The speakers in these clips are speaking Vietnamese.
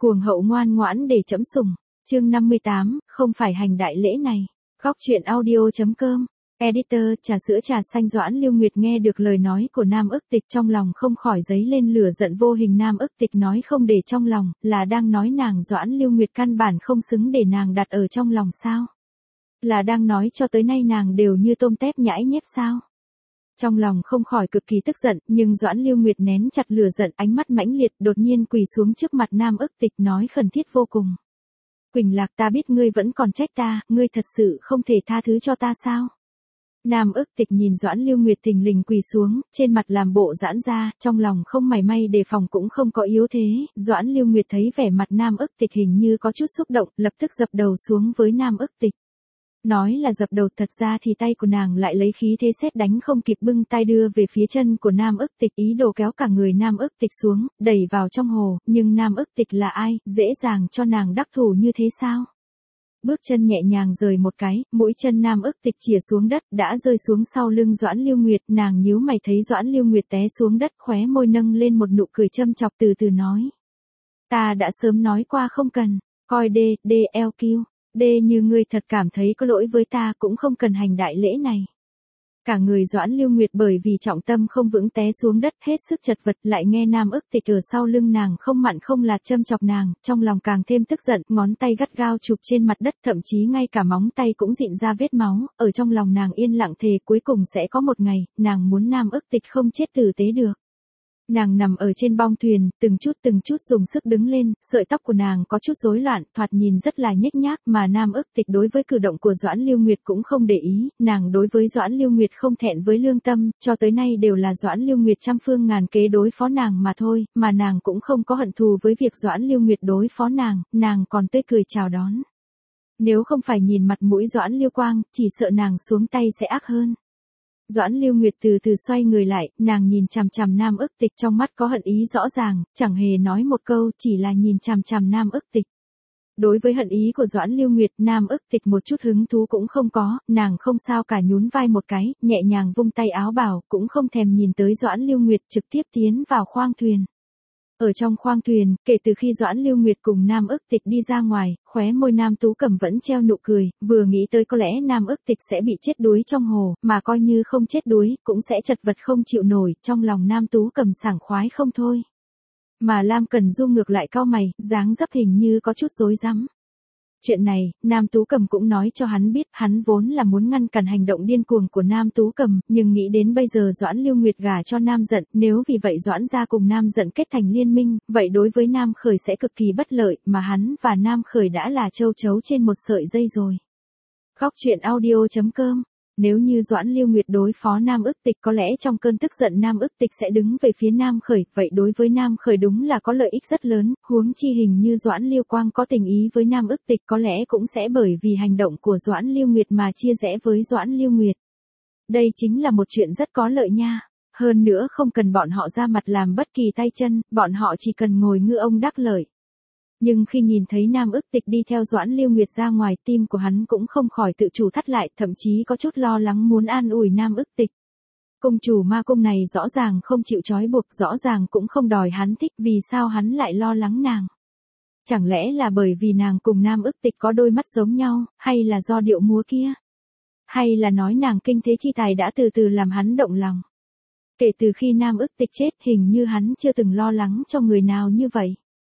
Cuồng hậu ngoan ngoãn để trẫm sủng. Chương 58, không phải hành đại lễ này. Góc truyện audio.com. Editor, trà sữa trà xanh. Doãn Lưu Nguyệt nghe được lời nói của Nam Ức Tịch trong lòng không khỏi dấy lên lửa giận vô hình. Nam Ức Tịch nói không để trong lòng, là đang nói nàng Doãn Lưu Nguyệt căn bản không xứng để nàng đặt ở trong lòng sao? Là đang nói cho tới nay nàng đều như tôm tép nhãi nhép sao? Trong lòng không khỏi cực kỳ tức giận, nhưng Doãn Lưu Nguyệt nén chặt lửa giận, ánh mắt mãnh liệt, đột nhiên quỳ xuống trước mặt Nam Ức Tịch nói khẩn thiết vô cùng. Quỳnh Lạc, ta biết ngươi vẫn còn trách ta, ngươi thật sự không thể tha thứ cho ta sao? Nam Ức Tịch nhìn Doãn Lưu Nguyệt thình lình quỳ xuống, trên mặt làm bộ giãn ra, trong lòng không mảy may đề phòng cũng không có yếu thế. Doãn Lưu Nguyệt thấy vẻ mặt Nam Ức Tịch hình như có chút xúc động, lập tức dập đầu xuống với Nam Ức Tịch. Nói là dập đầu, thật ra thì tay của nàng lại lấy khí thế sét đánh không kịp bưng tay đưa về phía chân của Nam Ức Tịch, ý đồ kéo cả người Nam Ức Tịch xuống, đẩy vào trong hồ, nhưng Nam Ức Tịch là ai, dễ dàng cho nàng đắc thủ như thế sao? Bước chân nhẹ nhàng rời một cái, mũi chân Nam Ức Tịch chìa xuống đất, đã rơi xuống sau lưng Doãn Lưu Nguyệt, nàng nhíu mày thấy Doãn Lưu Nguyệt té xuống đất, khóe môi nâng lên một nụ cười châm chọc, từ từ nói. Ta đã sớm nói qua không cần, coi DLQ. Như ngươi thật cảm thấy có lỗi với ta cũng không cần hành đại lễ này. Cả người Doãn Lưu Nguyệt bởi vì trọng tâm không vững té xuống đất hết sức chật vật, lại nghe Nam Ức Tịch ở sau lưng nàng không mặn không lạt châm chọc nàng, trong lòng càng thêm tức giận, ngón tay gắt gao chụp trên mặt đất, thậm chí ngay cả móng tay cũng rịn ra vết máu, ở trong lòng nàng yên lặng thề cuối cùng sẽ có một ngày, nàng muốn Nam Ức Tịch không chết tử tế được. Nàng nằm ở trên bong thuyền, từng chút dùng sức đứng lên, sợi tóc của nàng có chút rối loạn, thoạt nhìn rất là nhếch nhác, mà Nam Ức Tịch đối với cử động của Doãn Lưu Nguyệt cũng không để ý, nàng đối với Doãn Lưu Nguyệt không thẹn với lương tâm, cho tới nay đều là Doãn Lưu Nguyệt trăm phương ngàn kế đối phó nàng mà thôi, mà nàng cũng không có hận thù với việc Doãn Lưu Nguyệt đối phó nàng còn tươi cười chào đón. Nếu không phải nhìn mặt mũi Doãn Lưu Quang, chỉ sợ nàng xuống tay sẽ ác hơn. Doãn Lưu Nguyệt từ từ xoay người lại, nàng nhìn chằm chằm Nam Ức Tịch, trong mắt có hận ý rõ ràng, chẳng hề nói một câu, chỉ là nhìn chằm chằm Nam Ức Tịch. Đối với hận ý của Doãn Lưu Nguyệt, Nam Ức Tịch một chút hứng thú cũng không có, nàng không sao cả nhún vai một cái, nhẹ nhàng vung tay áo bảo, cũng không thèm nhìn tới Doãn Lưu Nguyệt, trực tiếp tiến vào khoang thuyền. Ở trong khoang thuyền, kể từ khi Doãn Lưu Nguyệt cùng Nam Ức Tịch đi ra ngoài, khóe môi Nam Tú Cẩm vẫn treo nụ cười, vừa nghĩ tới có lẽ Nam Ức Tịch sẽ bị chết đuối trong hồ, mà coi như không chết đuối, cũng sẽ chật vật không chịu nổi, trong lòng Nam Tú Cẩm sảng khoái không thôi. Mà Lam Cần Du ngược lại cau mày, dáng dấp hình như có chút rối rắm. Chuyện này, Nam Tú Cẩm cũng nói cho hắn biết, hắn vốn là muốn ngăn cản hành động điên cuồng của Nam Tú Cẩm, nhưng nghĩ đến bây giờ Doãn Lưu Nguyệt gả cho Nam Dận, nếu vì vậy Doãn gia cùng Nam Dận kết thành liên minh, vậy đối với Nam Khởi sẽ cực kỳ bất lợi, mà hắn và Nam Khởi đã là châu chấu trên một sợi dây rồi. Góc truyện audio.com. Nếu như Doãn Lưu Nguyệt đối phó Nam Ức Tịch, có lẽ trong cơn tức giận Nam Ức Tịch sẽ đứng về phía Nam Khởi, vậy đối với Nam Khởi đúng là có lợi ích rất lớn, huống chi hình như Doãn Lưu Quang có tình ý với Nam Ức Tịch, có lẽ cũng sẽ bởi vì hành động của Doãn Lưu Nguyệt mà chia rẽ với Doãn Lưu Nguyệt. Đây chính là một chuyện rất có lợi nha. Hơn nữa không cần bọn họ ra mặt làm bất kỳ tay chân, bọn họ chỉ cần ngồi ngư ông đắc lợi. Nhưng khi nhìn thấy Nam Ức Tịch đi theo Doãn Lưu Nguyệt ra ngoài, tim của hắn cũng không khỏi tự chủ thắt lại, thậm chí có chút lo lắng muốn an ủi Nam Ức Tịch. Công chủ ma cung này rõ ràng không chịu trói buộc, rõ ràng cũng không đòi hắn thích, vì sao hắn lại lo lắng nàng? Chẳng lẽ là bởi vì nàng cùng Nam Ức Tịch có đôi mắt giống nhau, hay là do điệu múa kia? Hay là nói nàng kinh thế chi tài đã từ từ làm hắn động lòng? Kể từ khi Nam Ức Tịch chết, hình như hắn chưa từng lo lắng cho người nào như vậy.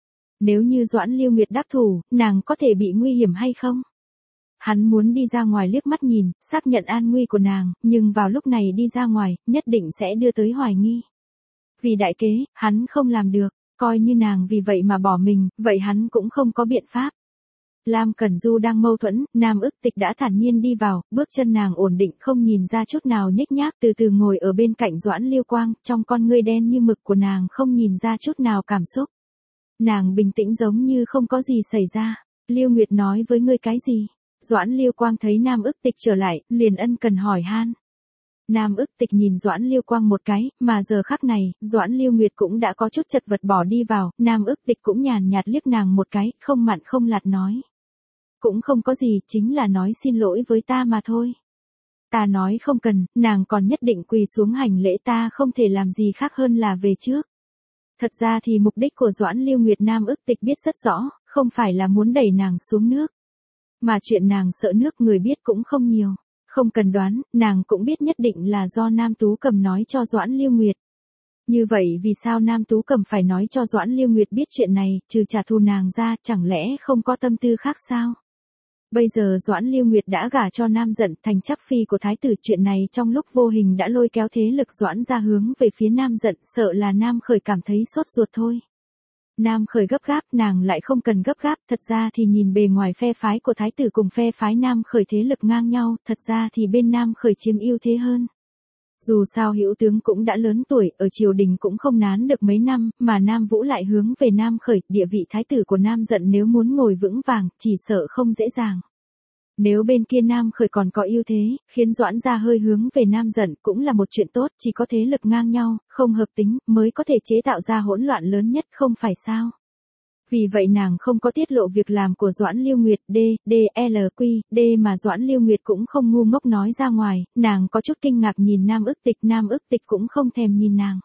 Nếu như Doãn Lưu Nguyệt đắc thủ, nàng có thể bị nguy hiểm hay không? Hắn muốn đi ra ngoài liếc mắt nhìn, xác nhận an nguy của nàng, nhưng vào lúc này đi ra ngoài, nhất định sẽ đưa tới hoài nghi. Vì đại kế, hắn không làm được, coi như nàng vì vậy mà bỏ mình, vậy hắn cũng không có biện pháp. Lam Cẩn Du đang mâu thuẫn, Nam Ức Tịch đã thản nhiên đi vào, bước chân nàng ổn định không nhìn ra chút nào nhếch nhác, từ từ ngồi ở bên cạnh Doãn Lưu Quang, trong con ngươi đen như mực của nàng không nhìn ra chút nào cảm xúc. Nàng bình tĩnh giống như không có gì xảy ra. Lưu Nguyệt nói với ngươi cái gì? Doãn Lưu Quang thấy Nam Ức Tịch trở lại, liền ân cần hỏi han. Nam Ức Tịch nhìn Doãn Lưu Quang một cái, mà giờ khắc này, Doãn Lưu Nguyệt cũng đã có chút chật vật bỏ đi vào, Nam Ức Tịch cũng nhàn nhạt liếc nàng một cái, không mặn không lạt nói. Cũng không có gì, chính là nói xin lỗi với ta mà thôi. Ta nói không cần, nàng còn nhất định quỳ xuống hành lễ, ta không thể làm gì khác hơn là về trước. Thật ra thì mục đích của Doãn Lưu Nguyệt Nam ức tịch biết rất rõ, không phải là muốn đẩy nàng xuống nước. Mà chuyện nàng sợ nước người biết cũng không nhiều. Không cần đoán, nàng cũng biết nhất định là do Nam Tú Cầm nói cho Doãn Lưu Nguyệt. Như vậy vì sao Nam Tú Cầm phải nói cho Doãn Lưu Nguyệt biết chuyện này, trừ trả thù nàng ra, chẳng lẽ không có tâm tư khác sao? Bây giờ Doãn Lưu Nguyệt đã gả cho Nam Dận thành chắc phi của thái tử, chuyện này trong lúc vô hình đã lôi kéo thế lực Doãn ra hướng về phía Nam Dận, sợ là Nam Khởi cảm thấy sốt ruột thôi. Nam Khởi gấp gáp, nàng lại không cần gấp gáp, thật ra thì nhìn bề ngoài phe phái của thái tử cùng phe phái Nam Khởi thế lực ngang nhau, thật ra thì bên Nam Khởi chiếm ưu thế hơn. Dù sao Hữu tướng cũng đã lớn tuổi, ở triều đình cũng không nán được mấy năm, mà Nam Vũ lại hướng về Nam Khởi, địa vị thái tử của Nam Dận nếu muốn ngồi vững vàng, chỉ sợ không dễ dàng. Nếu bên kia Nam Khởi còn có ưu thế, khiến Doãn gia hơi hướng về Nam Dận cũng là một chuyện tốt, chỉ có thế lực ngang nhau, không hợp tính, mới có thể chế tạo ra hỗn loạn lớn nhất, không phải sao? Vì vậy nàng không có tiết lộ việc làm của Doãn Lưu Nguyệt D mà Doãn Lưu Nguyệt cũng không ngu ngốc nói ra ngoài, nàng có chút kinh ngạc nhìn Nam ức tịch cũng không thèm nhìn nàng.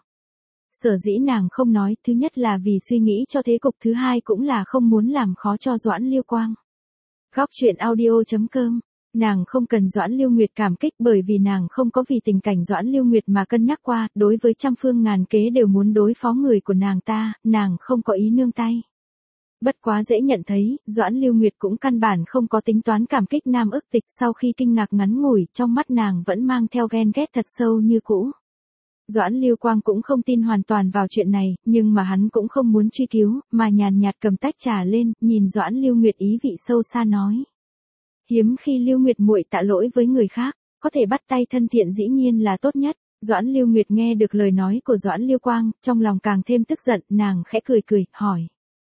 Sở dĩ nàng không nói, thứ nhất là vì suy nghĩ cho thế cục, thứ hai cũng là không muốn làm khó cho Doãn Lưu Quang. Góc truyện audio.com. Nàng không cần Doãn Lưu Nguyệt cảm kích, bởi vì nàng không có vì tình cảnh Doãn Lưu Nguyệt mà cân nhắc qua, đối với trăm phương ngàn kế đều muốn đối phó người của nàng không có ý nương tay. Bất quá dễ nhận thấy, Doãn Lưu Nguyệt cũng căn bản không có tính toán cảm kích Nam ức tịch, sau khi kinh ngạc ngắn ngủi, trong mắt nàng vẫn mang theo ghen ghét thật sâu như cũ. Doãn Lưu Quang cũng không tin hoàn toàn vào chuyện này, nhưng mà hắn cũng không muốn truy cứu, mà nhàn nhạt cầm tách trà lên, nhìn Doãn Lưu Nguyệt ý vị sâu xa nói. Hiếm khi Lưu Nguyệt muội tạ lỗi với người khác, có thể bắt tay thân thiện dĩ nhiên là tốt nhất. Doãn Lưu Nguyệt nghe được lời nói của Doãn Lưu Quang, trong lòng càng thêm tức giận, nàng khẽ cười, hỏi.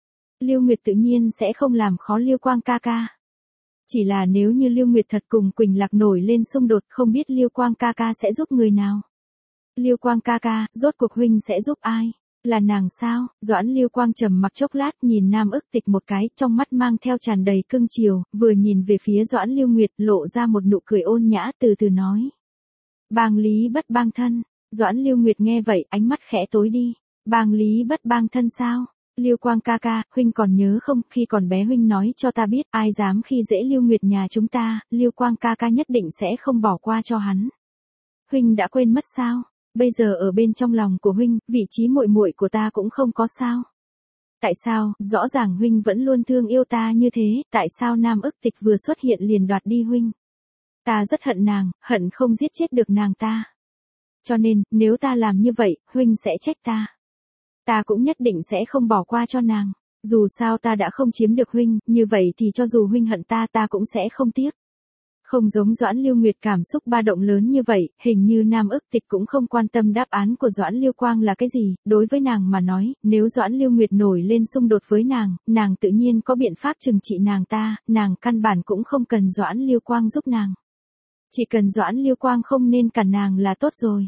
Lưu Nguyệt tự nhiên sẽ không làm khó Lưu Quang ca ca. Chỉ là nếu như Lưu Nguyệt thật cùng Quỳnh Lạc nổi lên xung đột, không biết Lưu Quang ca ca sẽ giúp người nào? Lưu Quang ca ca, rốt cuộc huynh sẽ giúp ai? Là nàng sao? Doãn Lưu Quang trầm mặc chốc lát nhìn Nam ức tịch một cái, trong mắt mang theo tràn đầy cưng chiều, vừa nhìn về phía Doãn Lưu Nguyệt lộ ra một nụ cười ôn nhã, từ từ nói. Bang lý bất bang thân. Doãn Lưu Nguyệt nghe vậy, ánh mắt khẽ tối đi. Bang lý bất bang thân sao? Lưu Quang ca ca, huynh còn nhớ không, khi còn bé huynh nói cho ta biết, ai dám khi dễ Lưu Nguyệt nhà chúng ta, Lưu Quang ca ca nhất định sẽ không bỏ qua cho hắn. Huynh đã quên mất sao? Bây giờ ở bên trong lòng của huynh, vị trí muội muội của ta cũng không có sao? Tại sao, rõ ràng huynh vẫn luôn thương yêu ta như thế, tại sao Nam ức tịch vừa xuất hiện liền đoạt đi huynh? Ta rất hận nàng, hận không giết chết được nàng ta. Cho nên, nếu ta làm như vậy, huynh sẽ trách ta. Ta cũng nhất định sẽ không bỏ qua cho nàng. Dù sao ta đã không chiếm được huynh, như vậy thì cho dù huynh hận ta, ta cũng sẽ không tiếc. Không giống Doãn Lưu Nguyệt cảm xúc ba động lớn như vậy, hình như Nam ức tịch cũng không quan tâm đáp án của Doãn Lưu Quang là cái gì, đối với nàng mà nói, nếu Doãn Lưu Nguyệt nổi lên xung đột với nàng tự nhiên có biện pháp trừng trị nàng ta, nàng căn bản cũng không cần Doãn Lưu Quang giúp nàng. Chỉ cần Doãn Lưu Quang không nên cản nàng là tốt rồi.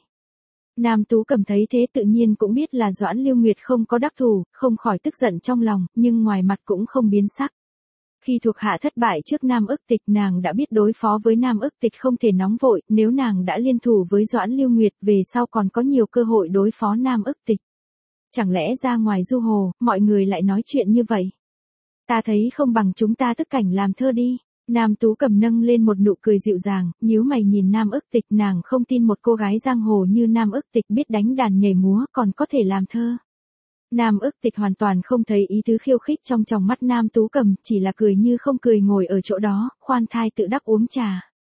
Nam Tú Cầm thấy thế tự nhiên cũng biết là Doãn Lưu Nguyệt không có đắc thủ, không khỏi tức giận trong lòng, nhưng ngoài mặt cũng không biến sắc. Khi thuộc hạ thất bại trước Nam ức tịch, nàng đã biết đối phó với Nam ức tịch không thể nóng vội, nếu nàng đã liên thủ với Doãn Lưu Nguyệt, về sau còn có nhiều cơ hội đối phó Nam ức tịch. Chẳng lẽ ra ngoài du hồ, mọi người lại nói chuyện như vậy? Ta thấy không bằng chúng ta tức cảnh làm thơ đi. Nam Tú Cầm nâng lên một nụ cười dịu dàng, nhíu mày nhìn Nam ức tịch, nàng không tin một cô gái giang hồ như Nam ức tịch biết đánh đàn nhảy múa còn có thể làm thơ. Nam ức tịch hoàn toàn không thấy ý tứ khiêu khích trong tròng mắt Nam Tú Cầm, chỉ là cười như không cười ngồi ở chỗ đó, khoan thai tự đắc uống trà.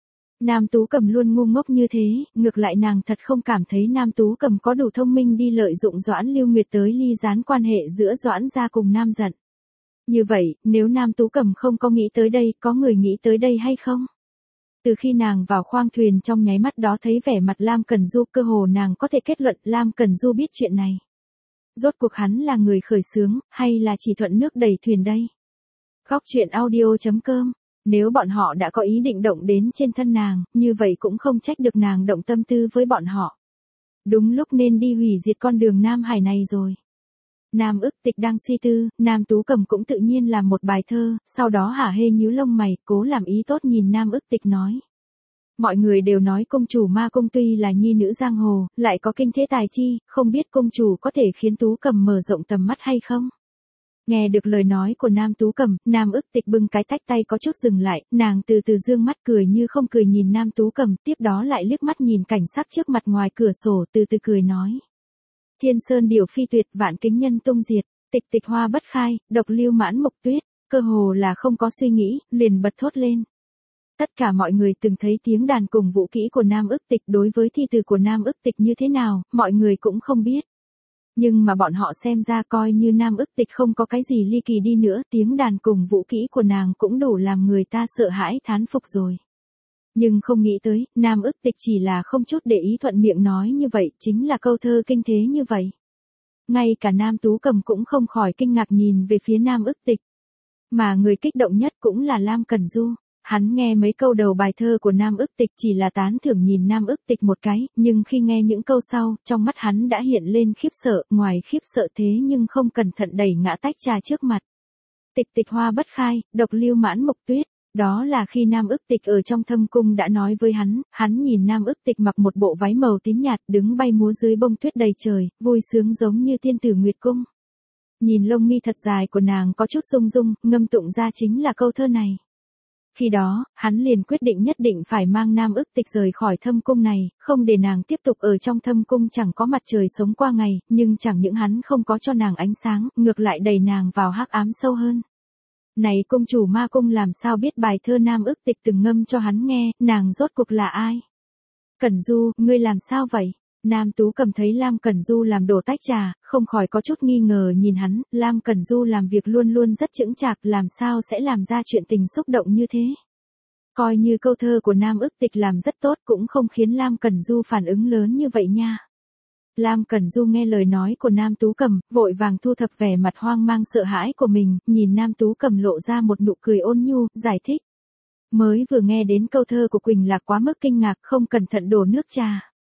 Nam Tú Cầm luôn ngu ngốc như thế, ngược lại nàng thật không cảm thấy Nam Tú Cầm có đủ thông minh đi lợi dụng Doãn Lưu Nguyệt tới ly gián quan hệ giữa Doãn gia cùng Nam Dận. Như vậy, nếu Nam Tú Cầm không có nghĩ tới đây, có người nghĩ tới đây hay không? Từ khi nàng vào khoang thuyền trong nháy mắt đó thấy vẻ mặt Lam Cẩn Du, cơ hồ nàng có thể kết luận Lam Cẩn Du biết chuyện này. Rốt cuộc hắn là người khởi xướng, hay là chỉ thuận nước đẩy thuyền đây? Góc truyện audio.com. Nếu bọn họ đã có ý định động đến trên thân nàng, như vậy cũng không trách được nàng động tâm tư với bọn họ. Đúng lúc nên đi hủy diệt con đường Nam Hải này rồi. Nam ức tịch đang suy tư, Nam Tú Cầm cũng tự nhiên làm một bài thơ, sau đó hả hê nhíu lông mày, cố làm ý tốt nhìn Nam ức tịch nói. Mọi người đều nói công chủ ma cung tuy là nhi nữ giang hồ, lại có kinh thế tài chi, không biết công chủ có thể khiến Tú Cầm mở rộng tầm mắt hay không? Nghe được lời nói của Nam Tú Cầm, Nam Ức Tịch bưng cái tách tay có chút dừng lại, nàng từ từ dương mắt cười như không cười nhìn Nam Tú Cầm, tiếp đó lại liếc mắt nhìn cảnh sắc trước mặt ngoài cửa sổ từ từ cười nói. Thiên sơn điều phi tuyệt, vạn kính nhân tung diệt, tịch tịch hoa bất khai, độc lưu mãn mộc tuyết, cơ hồ là không có suy nghĩ, liền bật thốt lên. Tất cả mọi người từng thấy tiếng đàn cùng vũ kỹ của Nam Ức Tịch, đối với thi từ của Nam Ức Tịch như thế nào, mọi người cũng không biết. Nhưng mà bọn họ xem ra coi như Nam Ức Tịch không có cái gì ly kỳ đi nữa, tiếng đàn cùng vũ kỹ của nàng cũng đủ làm người ta sợ hãi thán phục rồi. Nhưng không nghĩ tới, Nam Ức Tịch chỉ là không chút để ý thuận miệng nói như vậy, chính là câu thơ kinh thế như vậy. Ngay cả Nam Tú Cầm cũng không khỏi kinh ngạc nhìn về phía Nam Ức Tịch. Mà người kích động nhất cũng là Lam Cẩn Du. Hắn nghe mấy câu đầu bài thơ của Nam Ức Tịch chỉ là tán thưởng nhìn Nam Ức Tịch một cái, nhưng khi nghe những câu sau, trong mắt hắn đã hiện lên khiếp sợ, ngoài khiếp sợ thế nhưng không cẩn thận đẩy ngã tách trà trước mặt. Tịch tịch hoa bất khai, độc lưu mãn mộc tuyết, đó là khi Nam Ức Tịch ở trong thâm cung đã nói với hắn nhìn Nam Ức Tịch mặc một bộ váy màu tím nhạt đứng bay múa dưới bông tuyết đầy trời, vui sướng giống như tiên tử Nguyệt Cung. Nhìn lông mi thật dài của nàng có chút rung rung, ngâm tụng ra chính là câu thơ này. Khi đó, hắn liền quyết định nhất định phải mang Nam Ức Tịch rời khỏi thâm cung này, không để nàng tiếp tục ở trong thâm cung chẳng có mặt trời sống qua ngày, nhưng chẳng những hắn không có cho nàng ánh sáng, ngược lại đẩy nàng vào hắc ám sâu hơn. Này công chủ ma cung làm sao biết bài thơ Nam Ức Tịch từng ngâm cho hắn nghe, nàng rốt cuộc là ai? Cẩn Du, ngươi làm sao vậy? Nam Tú Cầm thấy Lam Cẩn Du làm đổ tách trà, không khỏi có chút nghi ngờ nhìn hắn, Lam Cẩn Du làm việc luôn luôn rất chững chạc, làm sao sẽ làm ra chuyện tình xúc động như thế. Coi như câu thơ của Nam Ức Tịch làm rất tốt cũng không khiến Lam Cẩn Du phản ứng lớn như vậy nha. Lam Cẩn Du nghe lời nói của Nam Tú Cầm, vội vàng thu thập vẻ mặt hoang mang sợ hãi của mình, nhìn Nam Tú Cầm lộ ra một nụ cười ôn nhu, giải thích. Mới vừa nghe đến câu thơ của Quỳnh Lạc quá mức kinh ngạc, không cẩn thận đổ nước trà.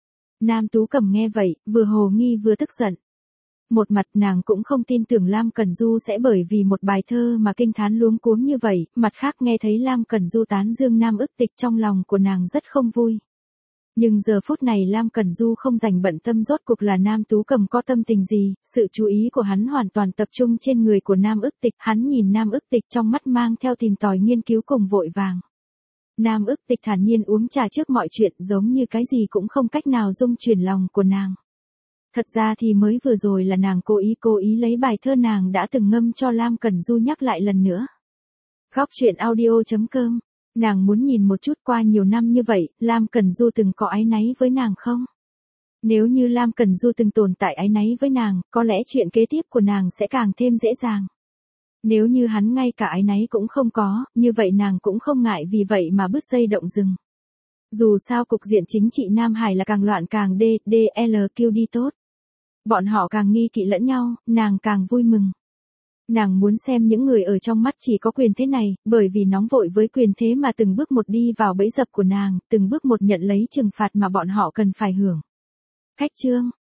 Nam Tú Cầm nghe vậy, vừa hồ nghi vừa tức giận. Một mặt nàng cũng không tin tưởng Lam Cẩn Du sẽ bởi vì một bài thơ mà kinh thán luống cuống như vậy, mặt khác nghe thấy Lam Cẩn Du tán dương Nam Ức Tịch trong lòng của nàng rất không vui. Nhưng giờ phút này Lam Cẩn Du không dành bận tâm rốt cuộc là Nam Tú Cầm có tâm tình gì, sự chú ý của hắn hoàn toàn tập trung trên người của Nam Ức Tịch, hắn nhìn Nam Ức Tịch trong mắt mang theo tìm tòi nghiên cứu cùng vội vàng. Nam Ức Tịch thản nhiên uống trà trước mọi chuyện giống như cái gì cũng không cách nào dung chuyển lòng của nàng. Thật ra thì mới vừa rồi là nàng cố ý lấy bài thơ nàng đã từng ngâm cho Lam Cẩn Du nhắc lại lần nữa. Góc truyện audio.com. Nàng muốn nhìn một chút qua nhiều năm như vậy, Lam Cẩn Du từng có áy náy với nàng không? Nếu như Lam Cẩn Du từng tồn tại áy náy với nàng, có lẽ chuyện kế tiếp của nàng sẽ càng thêm dễ dàng. Nếu như hắn ngay cả áy náy cũng không có, như vậy nàng cũng không ngại vì vậy mà bứt dây động rừng. Dù sao cục diện chính trị Nam Hải là càng loạn càng DDLQ đi tốt. Bọn họ càng nghi kỵ lẫn nhau, nàng càng vui mừng. Nàng muốn xem những người ở trong mắt chỉ có quyền thế này, bởi vì nóng vội với quyền thế mà từng bước một đi vào bẫy dập của nàng, từng bước một nhận lấy trừng phạt mà bọn họ cần phải hưởng. Cách chương